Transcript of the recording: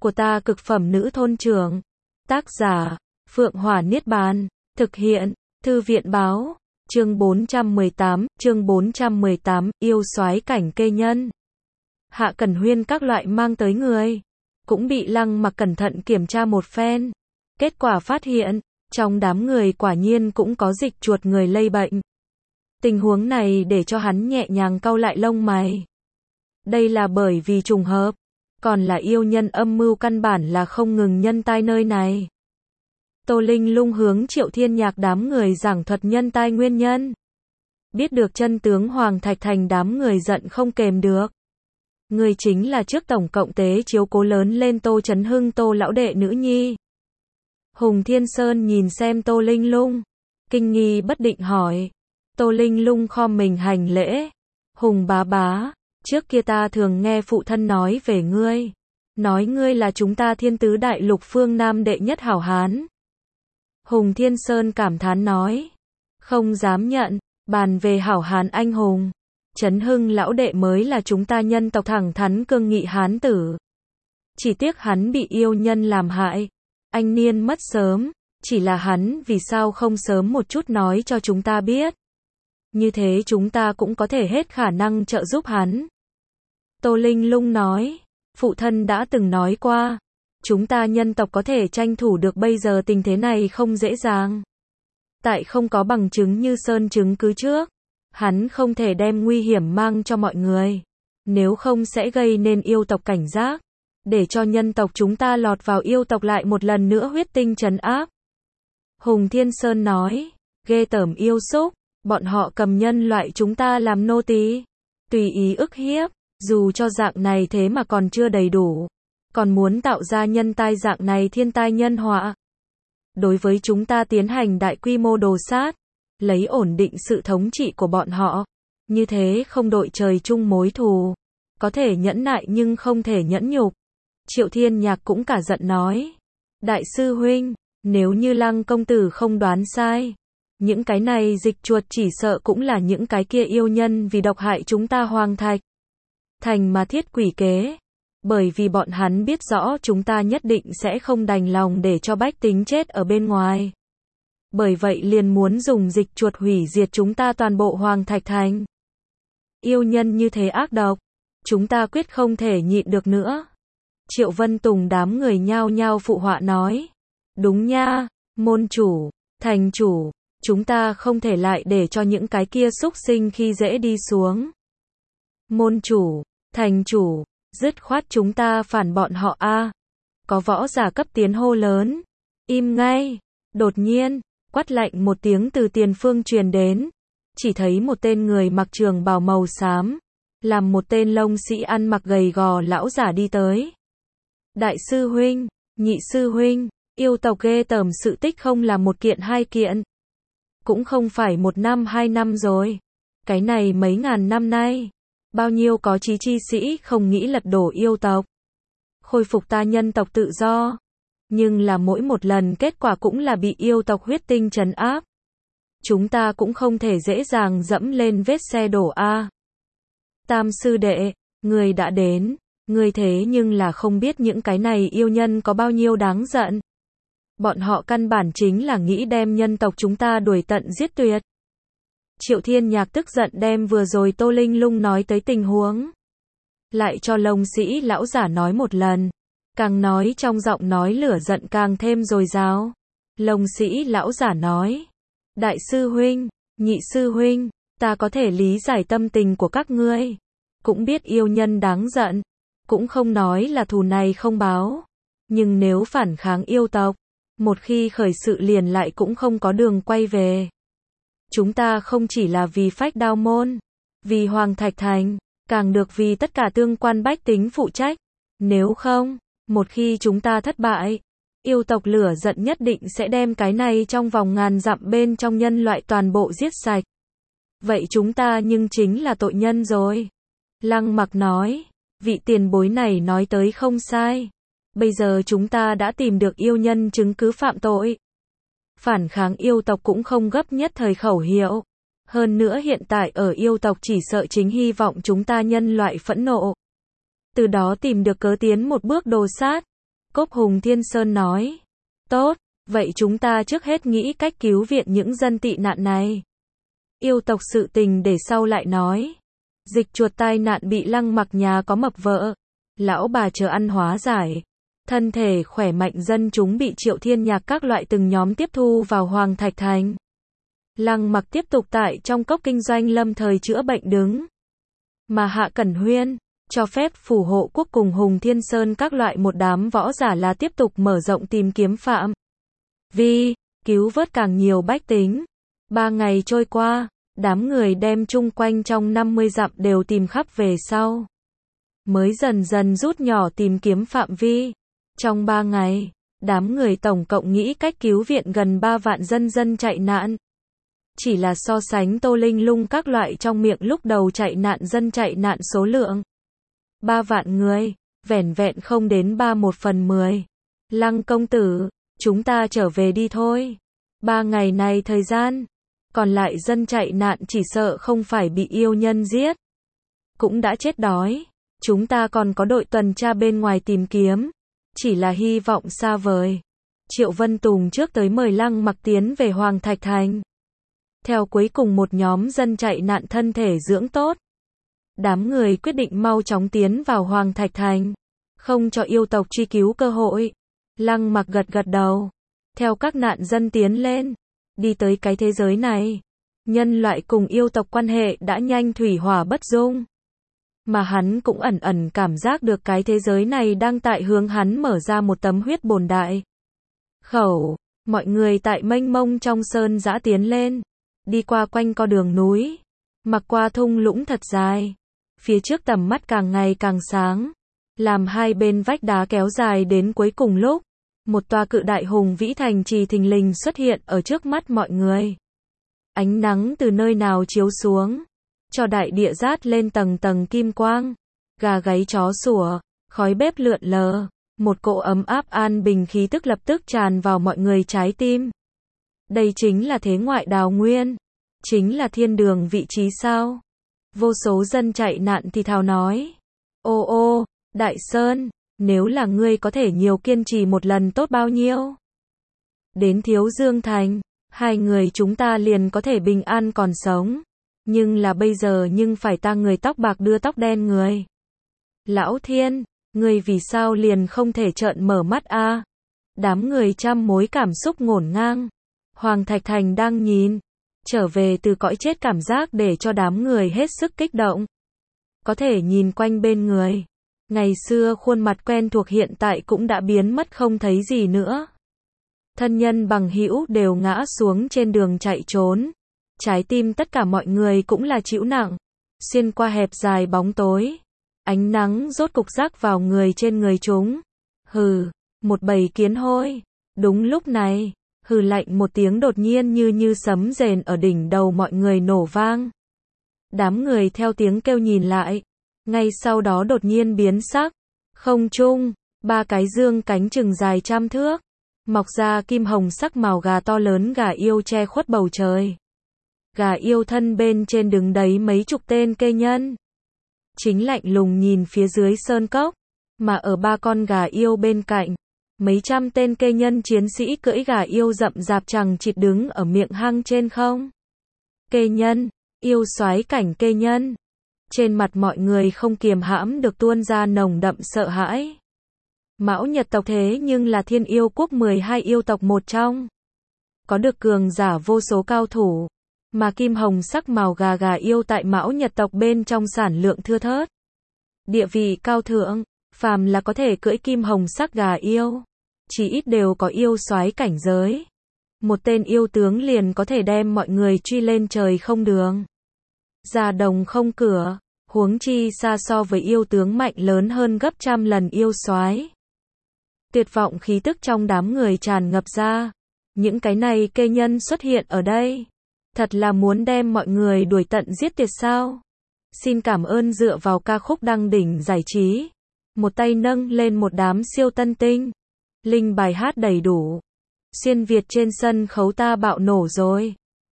của ta cực phẩm nữ thôn trưởng. Tác giả, Phượng Hỏa Niết Bàn. Thực hiện, Thư viện Báo. Chương 418, yêu soái cảnh kê nhân. Hạ Cẩn Huyên các loại mang tới người, cũng bị Lăng Mặc cẩn thận kiểm tra một phen. Kết quả phát hiện, trong đám người quả nhiên cũng có dịch chuột người lây bệnh. Tình huống này để cho hắn nhẹ nhàng cau lại lông mày. Đây là bởi vì trùng hợp, còn là yêu nhân âm mưu căn bản là không ngừng nhân tai nơi này. Tô Linh Lung hướng Triệu Thiên Nhạc đám người giảng thuật nhân tai nguyên nhân. Biết được chân tướng Hoàng Thạch Thành đám người giận không kềm được. Người chính là trước tổng cộng tế chiếu cố lớn lên Tô Chấn Hưng Tô lão đệ nữ nhi. Hùng Thiên Sơn nhìn xem Tô Linh Lung, kinh nghi bất định hỏi. Tô Linh Lung khom mình hành lễ. Hùng bá bá, trước kia ta thường nghe phụ thân nói về ngươi. Nói ngươi là chúng ta Thiên Tứ Đại Lục phương Nam đệ nhất hảo hán. Hùng Thiên Sơn cảm thán nói. Không dám nhận, bàn về hảo hán anh hùng. Chấn Hưng lão đệ mới là chúng ta nhân tộc thẳng thắn cương nghị hán tử. Chỉ tiếc hắn bị yêu nhân làm hại. Anh niên mất sớm, chỉ là hắn vì sao không sớm một chút nói cho chúng ta biết. Như thế chúng ta cũng có thể hết khả năng trợ giúp hắn. Tô Linh Lung nói, phụ thân đã từng nói qua, chúng ta nhân tộc có thể tranh thủ được bây giờ tình thế này không dễ dàng. Tại không có bằng chứng như sơn chứng cứ trước, hắn không thể đem nguy hiểm mang cho mọi người. Nếu không sẽ gây nên yêu tộc cảnh giác, để cho nhân tộc chúng ta lọt vào yêu tộc lại một lần nữa huyết tinh trấn áp. Hùng Thiên Sơn nói, ghê tởm yêu súc, bọn họ cầm nhân loại chúng ta làm nô tỳ, tùy ý ức hiếp, dù cho dạng này thế mà còn chưa đầy đủ, còn muốn tạo ra nhân tai dạng này thiên tai nhân họa. Đối với chúng ta tiến hành đại quy mô đồ sát, lấy ổn định sự thống trị của bọn họ, như thế không đội trời chung mối thù, có thể nhẫn nại nhưng không thể nhẫn nhục. Triệu Thiên Nhạc cũng cả giận nói, đại sư huynh, nếu như Lăng công tử không đoán sai, những cái này dịch chuột chỉ sợ cũng là những cái kia yêu nhân vì độc hại chúng ta Hoàng Thạch Thành mà thiết quỷ kế. Bởi vì bọn hắn biết rõ chúng ta nhất định sẽ không đành lòng để cho bách tính chết ở bên ngoài. Bởi vậy liền muốn dùng dịch chuột hủy diệt chúng ta toàn bộ Hoàng Thạch Thành. Yêu nhân như thế ác độc, chúng ta quyết không thể nhịn được nữa. Triệu Vân Tùng đám người nhao nhao phụ họa nói. Đúng nha, môn chủ, thành chủ, chúng ta không thể lại để cho những cái kia xúc sinh khi dễ đi xuống. Môn chủ, thành chủ, dứt khoát chúng ta phản bọn họ a. Có võ giả cấp tiến hô lớn. Im ngay. Đột nhiên, quát lạnh một tiếng từ tiền phương truyền đến. Chỉ thấy một tên người mặc trường bào màu xám, làm một tên lông sĩ ăn mặc gầy gò lão giả đi tới. Đại sư huynh, nhị sư huynh, yêu tộc ghê tởm sự tích không là một kiện hai kiện. Cũng không phải 1 năm 2 năm rồi. Cái này mấy ngàn năm nay, bao nhiêu có chí chi sĩ không nghĩ lật đổ yêu tộc, khôi phục ta nhân tộc tự do. Nhưng là mỗi một lần kết quả cũng là bị yêu tộc huyết tinh trấn áp. Chúng ta cũng không thể dễ dàng dẫm lên vết xe đổ a. Tam sư đệ, người đã đến, người thế nhưng là không biết những cái này yêu nhân có bao nhiêu đáng giận. Bọn họ căn bản chính là nghĩ đem nhân tộc chúng ta đuổi tận giết tuyệt. Triệu Thiên Nhạc tức giận đem vừa rồi Tô Linh Lung nói tới tình huống lại cho lông sĩ lão giả nói một lần, càng nói trong giọng nói lửa giận càng thêm dồi dào. Lông sĩ lão giả nói, đại sư huynh, nhị sư huynh, ta có thể lý giải tâm tình của các ngươi, cũng biết yêu nhân đáng giận, cũng không nói là thù này không báo, nhưng nếu phản kháng yêu tộc, một khi khởi sự liền lại cũng không có đường quay về. Chúng ta không chỉ là vì Phách Đao môn, vì Hoàng Thạch Thành, càng được vì tất cả tương quan bách tính phụ trách. Nếu không, một khi chúng ta thất bại, yêu tộc lửa giận nhất định sẽ đem cái này trong vòng ngàn dặm bên trong nhân loại toàn bộ giết sạch. Vậy chúng ta nhưng chính là tội nhân rồi. Lăng Mặc nói, vị tiền bối này nói tới không sai. Bây giờ chúng ta đã tìm được yêu nhân chứng cứ phạm tội. Phản kháng yêu tộc cũng không gấp nhất thời khẩu hiệu. Hơn nữa hiện tại ở yêu tộc chỉ sợ chính hy vọng chúng ta nhân loại phẫn nộ. Từ đó tìm được cớ tiến một bước đồ sát. Cốc Hùng Thiên Sơn nói. Tốt, vậy chúng ta trước hết nghĩ cách cứu viện những dân tị nạn này. Yêu tộc sự tình để sau lại nói. Dịch chuột tai nạn bị Lăng Mặc nhà có mập vợ. Lão bà chờ ăn hóa giải. Thân thể khỏe mạnh dân chúng bị Triệu Thiên Nhạc các loại từng nhóm tiếp thu vào Hoàng Thạch Thành. Lăng Mặc tiếp tục tại trong cốc kinh doanh lâm thời chữa bệnh đứng. Mà Hạ Cẩn Huyên cho phép phù hộ quốc cùng Hùng Thiên Sơn các loại một đám võ giả là tiếp tục mở rộng tìm kiếm phạm vi, cứu vớt càng nhiều bách tính. 3 ngày trôi qua, đám người đem chung quanh trong 50 dặm đều tìm khắp về sau. Mới dần dần rút nhỏ tìm kiếm phạm vi. Trong 3 ngày, đám người tổng cộng nghĩ cách cứu viện gần 3 vạn dân chạy nạn. Chỉ là so sánh Tô Linh Lung các loại trong miệng lúc đầu chạy nạn số lượng. 3 vạn người, vẻn vẹn không đến 1/10. Lăng công tử, chúng ta trở về đi thôi. 3 ngày này thời gian, còn lại dân chạy nạn chỉ sợ không phải bị yêu nhân giết, cũng đã chết đói. Chúng ta còn có đội tuần tra bên ngoài tìm kiếm, chỉ là hy vọng xa vời. Triệu Vân Tùng trước tới mời Lăng Mặc tiến về Hoàng Thạch Thành. Theo cuối cùng một nhóm dân chạy nạn thân thể dưỡng tốt, đám người quyết định mau chóng tiến vào Hoàng Thạch Thành, không cho yêu tộc truy cứu cơ hội. Lăng Mặc gật gật đầu, theo các nạn dân tiến lên, đi tới cái thế giới này. Nhân loại cùng yêu tộc quan hệ đã nhanh thủy hỏa bất dung. Mà hắn cũng ẩn ẩn cảm giác được cái thế giới này đang tại hướng hắn mở ra một tấm huyết bồn đại khẩu. Mọi người tại mênh mông trong sơn dã tiến lên, đi qua quanh co đường núi, mặc qua thung lũng thật dài. Phía trước tầm mắt càng ngày càng sáng, làm hai bên vách đá kéo dài đến cuối cùng lúc, một tòa cự đại hùng vĩ thành trì thình lình xuất hiện ở trước mắt mọi người. Ánh nắng từ nơi nào chiếu xuống, cho đại địa rát lên tầng tầng kim quang. Gà gáy chó sủa, khói bếp lượn lờ, một cỗ ấm áp an bình khí tức lập tức tràn vào mọi người trái tim. Đây chính là thế ngoại đào nguyên, chính là thiên đường vị trí sao? Vô số dân chạy nạn thì thào nói. Ô ô, Đại Sơn, nếu là ngươi có thể nhiều kiên trì một lần tốt bao nhiêu? Đến Thiếu Dương Thành, hai người chúng ta liền có thể bình an còn sống. Nhưng là bây giờ nhưng phải ta người tóc bạc đưa tóc đen người. Lão Thiên, ngươi vì sao liền không thể trợn mở mắt a? Đám người trăm mối cảm xúc ngổn ngang. Hoàng Thạch Thành đang nhìn, trở về từ cõi chết cảm giác để cho đám người hết sức kích động. Có thể nhìn quanh bên người, ngày xưa khuôn mặt quen thuộc hiện tại cũng đã biến mất không thấy gì nữa. Thân nhân bằng hữu đều ngã xuống trên đường chạy trốn. Trái tim tất cả mọi người cũng là chịu nặng. Xuyên qua hẹp dài bóng tối, ánh nắng rốt cục rắc vào người trên người chúng. Hừ, một bầy kiến hôi. Đúng lúc này, hừ lạnh một tiếng đột nhiên như sấm rền ở đỉnh đầu mọi người nổ vang. Đám người theo tiếng kêu nhìn lại, ngay sau đó đột nhiên biến sắc. Không trung, 3 cái dương cánh chừng dài 100 thước, mọc ra kim hồng sắc màu gà to lớn gà yêu che khuất bầu trời. Gà yêu thân bên trên đứng đấy mấy chục tên kê nhân. Chính lạnh lùng nhìn phía dưới sơn cốc, mà ở 3 con gà yêu bên cạnh, mấy trăm tên kê nhân chiến sĩ cưỡi gà yêu rậm rạp chằng chịt đứng ở miệng hang trên không. Kê nhân, yêu soái cảnh kê nhân. Trên mặt mọi người không kiềm hãm được tuôn ra nồng đậm sợ hãi. Mão Nhật tộc thế nhưng là Thiên Yêu quốc 12 yêu tộc một trong. Có được cường giả vô số cao thủ. Mà kim hồng sắc màu gà yêu tại Mão Nhật tộc bên trong sản lượng thưa thớt. Địa vị cao thượng, phàm là có thể cưỡi kim hồng sắc gà yêu, chỉ ít đều có yêu soái cảnh giới. Một tên yêu tướng liền có thể đem mọi người truy lên trời không đường, ra đồng không cửa, huống chi xa so với yêu tướng mạnh lớn hơn gấp trăm lần yêu soái. Tuyệt vọng khí tức trong đám người tràn ngập ra. Những cái này kê nhân xuất hiện ở đây, thật là muốn đem mọi người đuổi tận giết tuyệt sao? Xin cảm ơn dựa vào ca khúc đăng đỉnh giải trí. Một tay nâng lên một đám siêu tân tinh. Linh bài hát đầy đủ. Xuyên Việt trên sân khấu ta bạo nổ rồi.